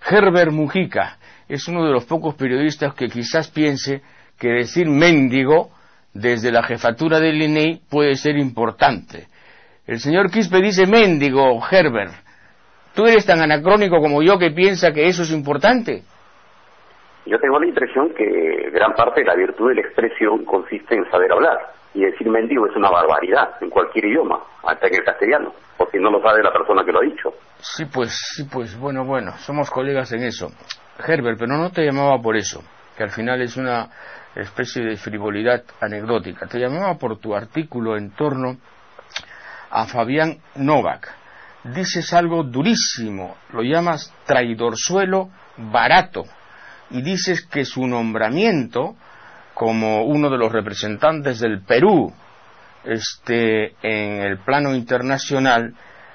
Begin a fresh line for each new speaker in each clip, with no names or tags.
Herbert Mujica es uno de los pocos periodistas que quizás piense que decir mendigo desde la jefatura del INEI puede ser importante. El señor Quispe dice mendigo, Herbert. ¿Tú eres tan anacrónico como yo que piensa que eso es importante?
Yo tengo la impresión que gran parte de la virtud de la expresión consiste en saber hablar. Y decir mendigo es una barbaridad en cualquier idioma, hasta en el castellano, porque no lo sabe la persona que lo ha dicho.
Sí, pues, bueno, somos colegas en eso. Herbert, pero no te llamaba por eso, que al final es una especie de frivolidad anecdótica. Te llamaba por tu artículo en torno a Fabián Novak. Dices algo durísimo, lo llamas traidorzuelo barato, y dices que su nombramiento como uno de los representantes del Perú en el plano internacional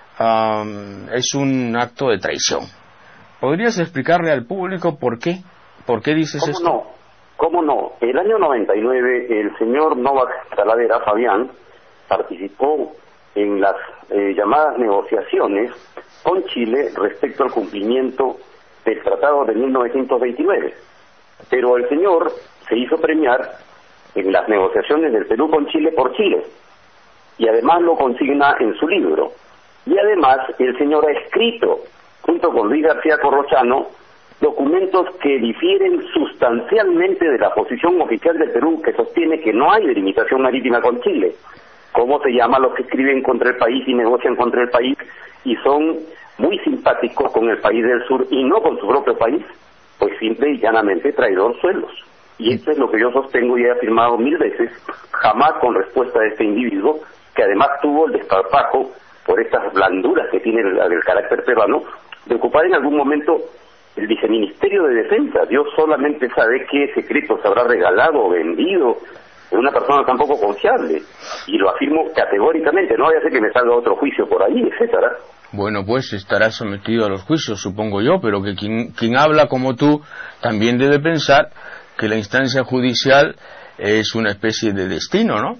es un acto de traición. ¿Podrías explicarle al público por qué? ¿Por qué dices esto?
¿Cómo no? El año 99 el señor Novak Talavera, Fabián, participó en las llamadas negociaciones con Chile respecto al cumplimiento del Tratado de 1929. Pero el señor se hizo premiar en las negociaciones del Perú con Chile por Chile, y además lo consigna en su libro. Y además el señor ha escrito, junto con Luis García Corrochano, documentos que difieren sustancialmente de la posición oficial del Perú, que sostiene que no hay delimitación marítima con Chile. ¿Cómo se llama los que escriben contra el país y negocian contra el país y son muy simpáticos con el país del sur y no con su propio país? Pues simple y llanamente traidorzuelos. Y esto es lo que yo sostengo y he afirmado 1000 veces, jamás con respuesta de este individuo, que además tuvo el desparpajo, por estas blanduras que tiene el carácter peruano, de ocupar en algún momento el viceministerio de Defensa. Dios solamente sabe qué secretos habrá regalado o vendido de una persona tan poco confiable, y lo afirmo categóricamente. No vaya a ser que me salga otro juicio por ahí, etcétera.
Bueno, pues estará sometido a los juicios, supongo yo, pero que quien habla como tú también debe pensar que la instancia judicial es una especie de destino, ¿no?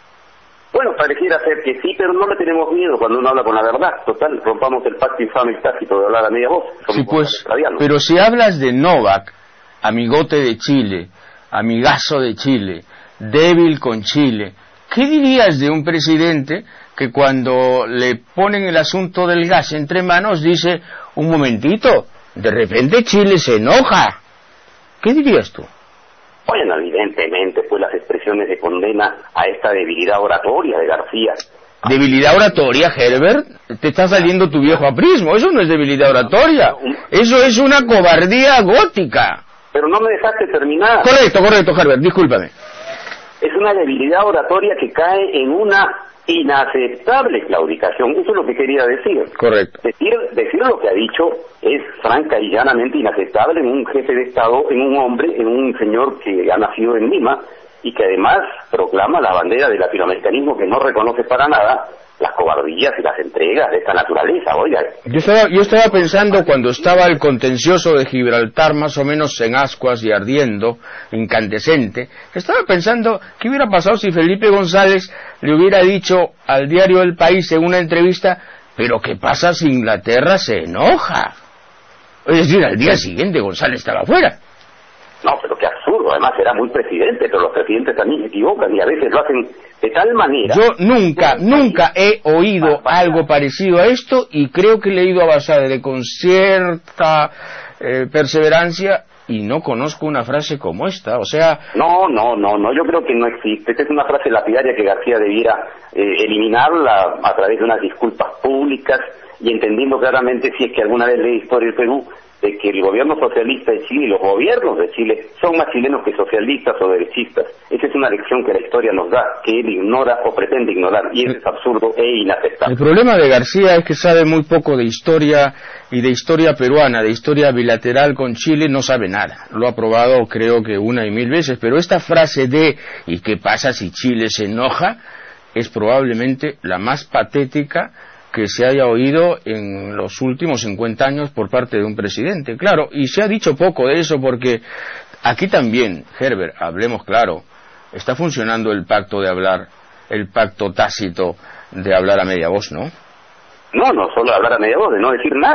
Bueno, pareciera ser que sí, pero no le tenemos miedo cuando uno habla con la verdad. Total, rompamos el pacto infame y tácito de hablar a media voz.
Sí, pues, pero si hablas de Novak, amigote de Chile, amigazo de Chile, débil con Chile, ¿qué dirías de un presidente que cuando le ponen el asunto del gas entre manos dice, un momentito, de repente Chile se enoja? ¿Qué dirías tú?
Bueno, evidentemente, pues las expresiones de condena a esta debilidad oratoria de García.
¿Debilidad oratoria, Herbert? Te está saliendo tu viejo aprismo. Eso no es debilidad oratoria. Eso es una cobardía gótica.
Pero no me dejaste terminar.
Correcto, Herbert, discúlpame.
Es una debilidad oratoria que cae en una inaceptable claudicación. Eso es lo que quería decir.
Correcto.
Decir lo que ha dicho es franca y llanamente inaceptable en un jefe de Estado, en un hombre, en un señor que ha nacido en Lima y que además proclama la bandera del latinoamericanismo, que no reconoce para nada las cobardías y las entregas de esta naturaleza. Oiga,
yo estaba pensando cuando estaba el contencioso de Gibraltar más o menos en ascuas y ardiendo, incandescente, estaba pensando qué hubiera pasado si Felipe González le hubiera dicho al diario El País en una entrevista, pero ¿qué pasa si Inglaterra se enoja? Es decir, al día siguiente González estaba fuera.
No, pero qué absurdo. Además era muy presidente, pero los presidentes también se equivocan y a veces lo hacen de tal manera.
Yo nunca he oído algo parecido a esto y creo que he leído a Basadre con cierta perseverancia y no conozco una frase como esta, o sea...
No, yo creo que no existe. Esta es una frase lapidaria que García debiera eliminarla a través de unas disculpas públicas y entendiendo claramente, si es que alguna vez lee Historia del Perú, de que el gobierno socialista de Chile y los gobiernos de Chile son más chilenos que socialistas o derechistas. Esa es una lección que la historia nos da, que él ignora o pretende ignorar, y eso es absurdo e inaceptable.
El problema de García es que sabe muy poco de historia y de historia peruana, de historia bilateral con Chile, no sabe nada. Lo ha probado creo que 1 y 1000 veces, pero esta frase de ¿y qué pasa si Chile se enoja? Es probablemente la más patética que se haya oído en los últimos 50 años por parte de un presidente. Claro, y se ha dicho poco de eso porque aquí también, Herbert, hablemos claro, está funcionando el pacto de hablar, el pacto tácito de hablar a media voz, ¿no?
No solo hablar a media voz, de no decir nada.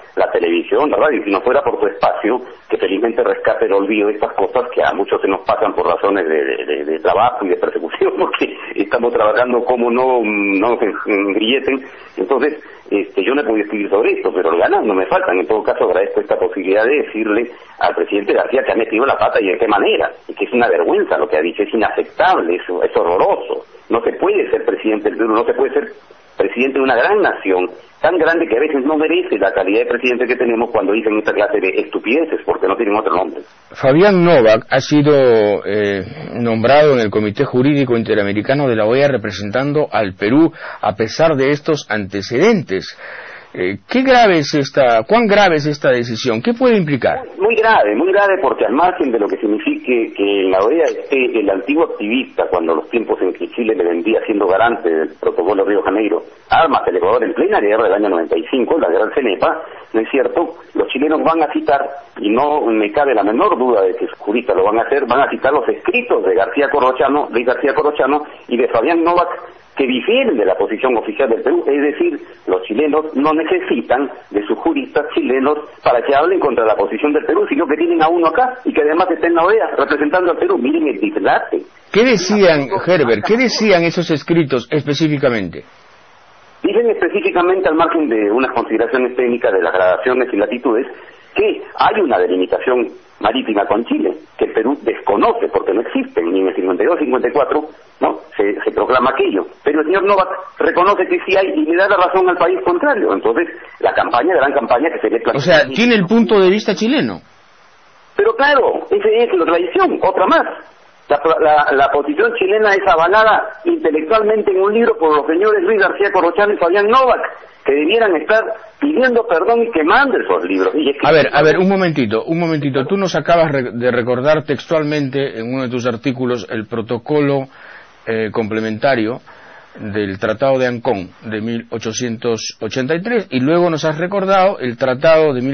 la televisión, la radio, y si no fuera por tu espacio, que felizmente rescate el olvido de estas cosas que a muchos se nos pasan por razones de trabajo y de persecución, porque estamos trabajando como no nos engrilleten. Entonces, yo no he podido escribir sobre esto, pero ganas no me faltan. En todo caso, agradezco esta posibilidad de decirle al presidente García que ha metido la pata y de qué manera, y que es una vergüenza lo que ha dicho, es inaceptable, es horroroso. No se puede ser presidente del Perú, no se puede ser presidente de una gran nación, tan grande que a veces no merece la calidad de presidente que tenemos cuando dicen esta clase de estupideces, porque no tienen otro nombre.
Fabián Novak ha sido nombrado en el Comité Jurídico Interamericano de la OEA representando al Perú a pesar de estos antecedentes. ¿Cuán grave es esta decisión? ¿Qué puede implicar?
Muy grave, porque al margen de lo que signifique que en la OEA esté el antiguo activista, cuando los tiempos en que Chile le vendía siendo garante del protocolo Río Janeiro armas al Ecuador en plena guerra del año 95, la guerra del CENEPA, ¿no es cierto? Los chilenos van a citar, y no me cabe la menor duda de que sus juristas lo van a hacer, van a citar los escritos de Luis García Corrochano y de Fabián Novak, que difieren de la posición oficial del Perú, es decir, los chilenos no necesitan de sus juristas chilenos para que hablen contra la posición del Perú, sino que tienen a uno acá y que además está en la OEA representando al Perú. Miren el dislate.
¿Qué decían, Herbert, qué decían esos escritos específicamente?
Dicen específicamente, al margen de unas consideraciones técnicas de las gradaciones y latitudes, que hay una delimitación marítima con Chile, que el Perú desconoce porque no existe, ni en el 52-54, ¿no? Se proclama aquello, pero el señor Novak reconoce que sí hay y le da la razón al país contrario. Entonces, la gran campaña que se le plantea...
O sea, tiene el punto de vista chileno.
Pero claro, esa es la tradición, otra más. La posición chilena es avalada intelectualmente en un libro por los señores Luis García Corrochano y Fabián Novak, que debieran estar pidiendo perdón y quemando esos libros.
A ver, un momentito. Tú nos acabas de recordar textualmente en uno de tus artículos el protocolo complementario del Tratado de Ancón de 1883 y luego nos has recordado el Tratado de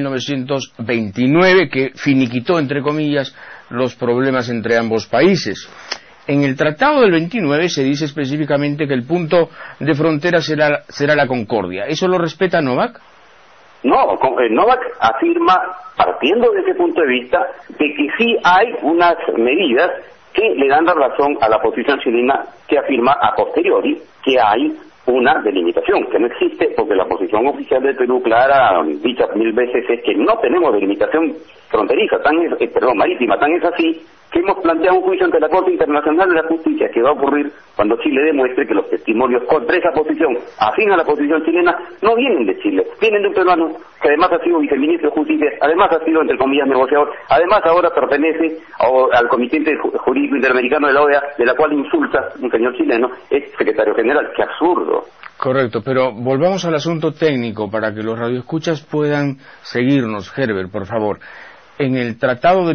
1929 que finiquitó, entre comillas, los problemas entre ambos países. En el Tratado del 29 se dice específicamente que el punto de frontera será la concordia. ¿Eso lo respeta Novak?
No, Novak afirma, partiendo de ese punto de vista, de que sí hay unas medidas que le dan la razón a la posición chilena, que afirma a posteriori que hay una delimitación, que no existe, porque la posición oficial del Perú, clara, dicha 1000 veces, es que no tenemos delimitación fronteriza, marítima, tan es así que hemos planteado un juicio ante la Corte Internacional de la Justicia, que va a ocurrir cuando Chile demuestre que los testimonios contra esa posición, afín a la posición chilena, no vienen de Chile, vienen de un peruano que además ha sido viceministro de Justicia, además ha sido, entre comillas, negociador, además ahora pertenece al Comité Jurídico Interamericano de la OEA, de la cual insulta un señor chileno, es secretario general. ¡Qué absurdo!
Correcto, pero volvamos al asunto técnico para que los radioescuchas puedan seguirnos. Herbert, por favor. En el Tratado de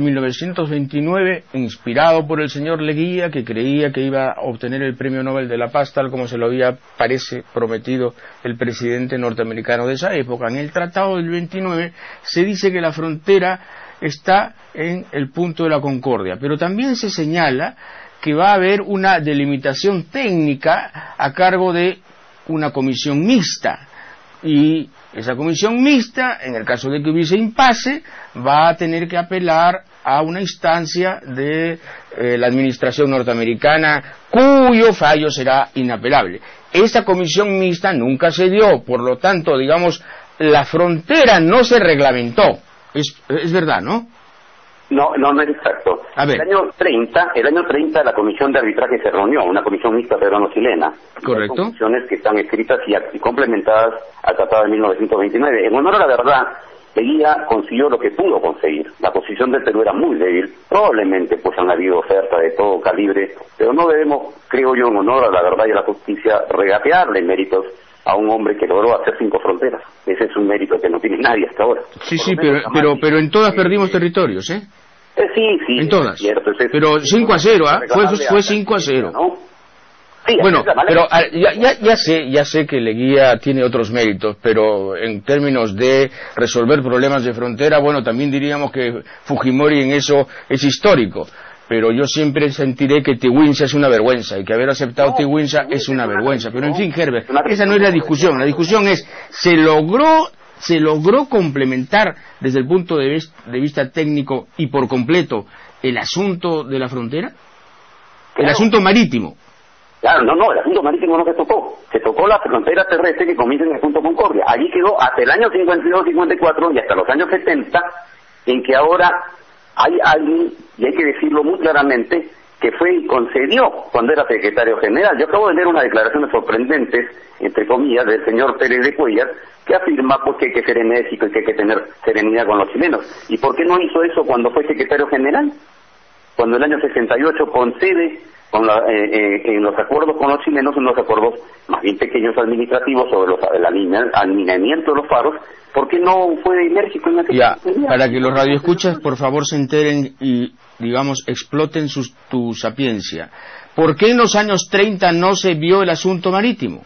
1929, inspirado por el señor Leguía, que creía que iba a obtener el Premio Nobel de la Paz, tal como se lo había, parece, prometido el presidente norteamericano de esa época, en el Tratado del 29 se dice que la frontera está en el punto de la concordia, pero también se señala que va a haber una delimitación técnica a cargo de una comisión mixta, y esa comisión mixta, en el caso de que hubiese impasse, va a tener que apelar a una instancia de la administración norteamericana cuyo fallo será inapelable. Esa comisión mixta nunca se dio, por lo tanto, digamos, la frontera no se reglamentó. Es verdad, ¿no?
No es exacto.
A ver.
El año 30 la comisión de arbitraje se reunió, una comisión mixta peruano-chilena.
Correcto.
Conclusiones que están escritas y complementadas al Tratado de 1929. En honor a la verdad, Leguía consiguió lo que pudo conseguir. La posición del Perú era muy débil, probablemente pues han habido ofertas de todo calibre, pero no debemos, creo yo, en honor a la verdad y a la justicia, regatearle méritos a un hombre que logró hacer 5 fronteras. Ese es un mérito que no tiene nadie hasta ahora.
Sí, pero en todas perdimos territorios, ¿eh?
Sí.
En todas.
Cierto,
pero 5-0, fue 5-0.
¿No? Sí,
bueno, pero ya sé que Leguía tiene otros méritos, pero en términos de resolver problemas de frontera, bueno, también diríamos que Fujimori en eso es histórico. Pero yo siempre sentiré que Tiwinsa es una vergüenza, y que haber aceptado Tiwinsa es una vergüenza. Pero en fin, Herbert, esa no es la discusión. La discusión es, ¿se logró ¿Se logró complementar desde el punto de vista técnico y por completo el asunto de la frontera? El asunto marítimo.
Claro, no, el asunto marítimo no se tocó la frontera terrestre que comienza en el punto Concordia, allí quedó hasta el año 52-54 y hasta los años 70, en que ahora hay alguien, y hay que decirlo muy claramente, que fue y concedió cuando era secretario general. Yo acabo de leer unas declaraciones sorprendentes, entre comillas, del señor Pérez de Cuellar, que afirma pues que hay que ser enérgico y que hay que tener serenidad con los chilenos. ¿Y por qué no hizo eso cuando fue secretario general? Cuando en el año 68 concede en los acuerdos con los chilenos, unos acuerdos más bien pequeños administrativos sobre el alineamiento de los faros, ¿por qué no fue enérgico en aquella oportunidad?
Para que los radioescuchas por favor se enteren y, digamos, exploten tu sapiencia. ¿Por qué en los años 30 no se vio el asunto marítimo?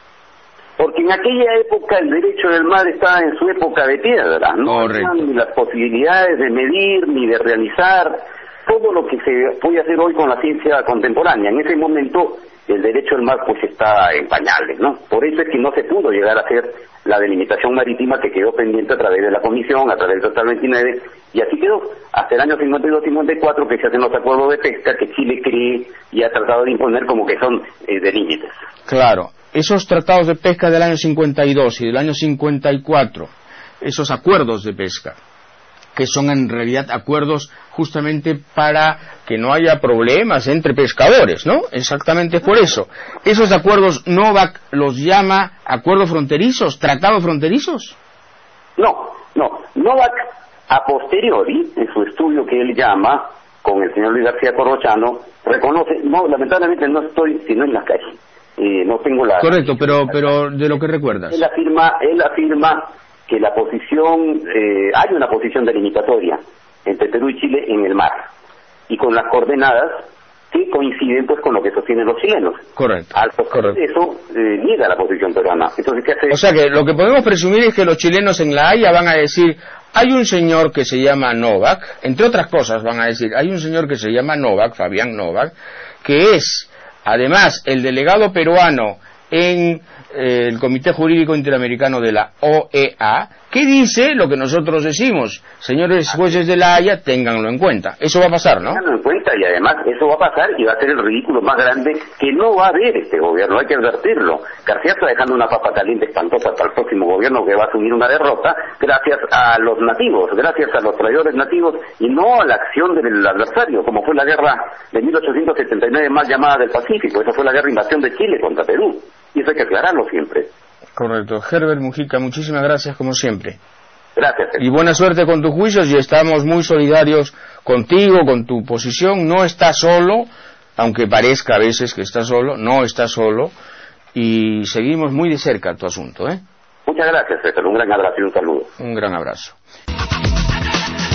Porque en aquella época el derecho del mar estaba en su época de piedra, no había ni las posibilidades de medir ni de realizar todo lo que se puede hacer hoy con la ciencia contemporánea. En ese momento el derecho del mar pues está en pañales, ¿no? Por eso es que no se pudo llegar a hacer la delimitación marítima que quedó pendiente a través de la Comisión, a través del Tratado 29, y así quedó hasta el año 52-54 que se hacen los acuerdos de pesca que Chile cree y ha tratado de imponer como que son de límites.
Claro, esos tratados de pesca del año 52 y del año 54, esos acuerdos de pesca, que son en realidad acuerdos justamente para que no haya problemas entre pescadores, ¿no? Exactamente por eso. Esos acuerdos Novak los llama acuerdos fronterizos, tratados fronterizos.
No. Novak, a posteriori, en su estudio que él llama, con el señor Luis García Corrochano, reconoce, no, lamentablemente no estoy sino en la calle, no tengo la...
Correcto, pero de lo que recuerdas.
Él afirma que la posición, hay una posición delimitatoria entre Perú y Chile en el mar, y con las coordenadas que coinciden pues con lo que sostienen los chilenos.
Correcto.
Al sostener eso, niega la posición peruana. Entonces, ¿qué hace?
O sea que lo que podemos presumir es que los chilenos en La Haya van a decir, hay un señor que se llama Novak, entre otras cosas van a decir, hay un señor que se llama Novak, Fabián Novak, que es, además, el delegado peruano en el Comité Jurídico Interamericano de la OEA, que dice lo que nosotros decimos, señores jueces de La Haya, ténganlo en cuenta. Eso va a pasar, ¿no?
Ténganlo en cuenta, y además eso va a pasar y va a ser el ridículo más grande que no va a haber este gobierno, hay que advertirlo. García está dejando una papa caliente espantosa para el próximo gobierno que va a asumir una derrota gracias a los nativos, gracias a los traidores nativos y no a la acción del adversario, como fue la guerra de 1879 mal llamada del Pacífico. Esa fue la guerra de invasión de Chile contra Perú, y eso hay que aclararlo siempre.
Correcto. Herbert Mujica, muchísimas gracias como siempre.
Gracias.
Y buena suerte con tus juicios, y estamos muy solidarios contigo, con tu posición. No estás solo, aunque parezca a veces que estás solo, no estás solo, y seguimos muy de cerca tu asunto, ¿eh?
Muchas gracias, César. Un gran abrazo y un saludo.
Un gran abrazo.